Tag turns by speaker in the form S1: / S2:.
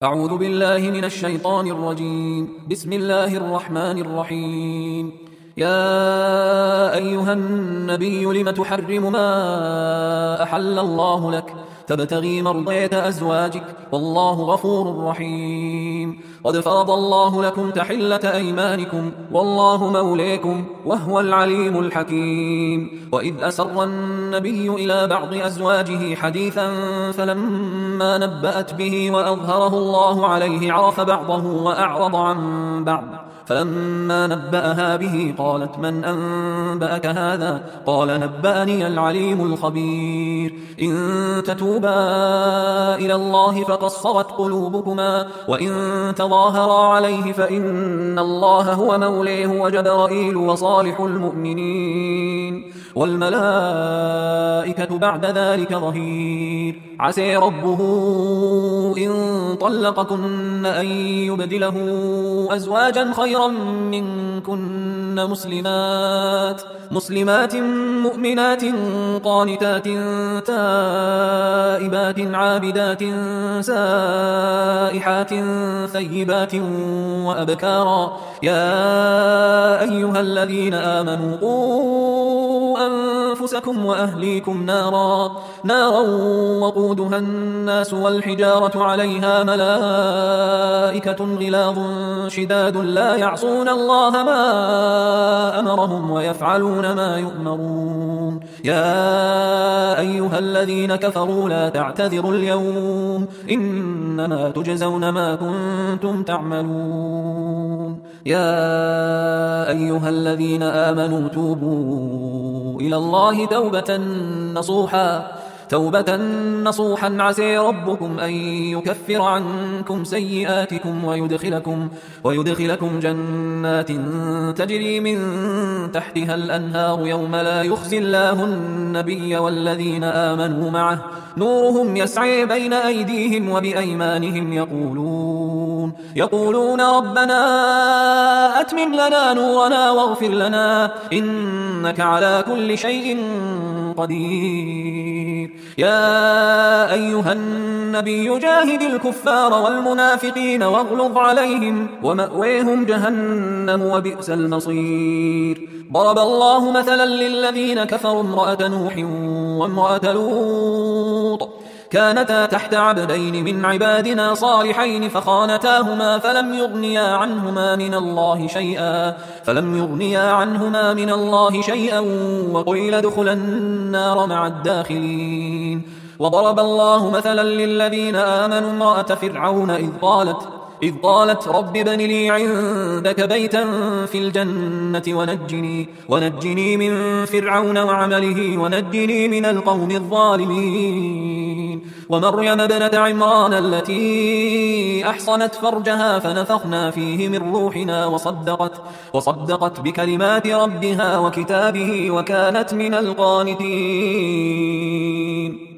S1: أعوذ بالله من الشيطان الرجيم. بسم الله الرحمن الرحيم. يا أيها النبي لم تحرم ما أحل الله لك تبتغي مرضية أزواجك والله غفور رحيم. قد فرض الله لكم تحلة أيمانكم والله موليكم وهو العليم الحكيم. وإذ أسر النبي إلى بعض أزواجه حديثا فلما نبأت به وأظهره الله عليه عرف بعضه وأعرض عن بعض فلما نبأها به قالت من أنبأك هذا؟ قال نبأني العليم الخبير. إن تتوبا إلى الله فقد صغت قلوبكما وإن تظاهرا عليه فإن الله هو موليه وجبرائيل وصالح المؤمنين والملائكة بعد ذلك ظهير. عسى ربه إن طلقكن أن يبدله أزواجا خيرا منكن مسلمات مؤمنات قانتات تائبات عابدات سائحات ثيبات وأبكارا. يا أيها الذين آمنوا قوا أنفسكم وأهليكم نارا وقودها الناس والحجارة عليها ملائكة غلاظ شداد لا يعصون الله ما أمرهم ويفعلون ما يؤمرون. يا أيها الذين كفروا لا تعتذروا اليوم إنما تجزون ما كنتم تعملون. يا أيها الذين آمنوا توبوا إلى الله توبة نصوحا عسى ربكم أن يكفر عنكم سيئاتكم ويدخلكم جنات تجري من تحتها الأنهار يوم لا يخزي الله النبي والذين آمنوا معه نورهم يسعي بين أيديهم وبأيمانهم يقولون ربنا أتمم لنا نورنا واغفر لنا إنك على كل شيء قدير. يا أيها النبي جاهد الكفار والمنافقين واغلظ عليهم ومأويهم جهنم وبئس المصير. ضرب الله مثلا للذين كفروا امرأة نوح وامرأة لوط كانتا تحت عبدين من عبادنا صالحين فخانتاهما فلم يغنيا عنهما من الله شيئا وقيل ادخلا النار مع الداخلين. وضرب الله مثلا للذين آمنوا امرأة فرعون إذ قالت رب ابن لي عندك بيتا في الجنة ونجني من فرعون وعمله ونجني من القوم الظالمين. ومريم ابنة عمران التي أحصنت فرجها فنفخنا فيه من روحنا وصدقت بكلمات ربها وكتابه وكانت من القانتين.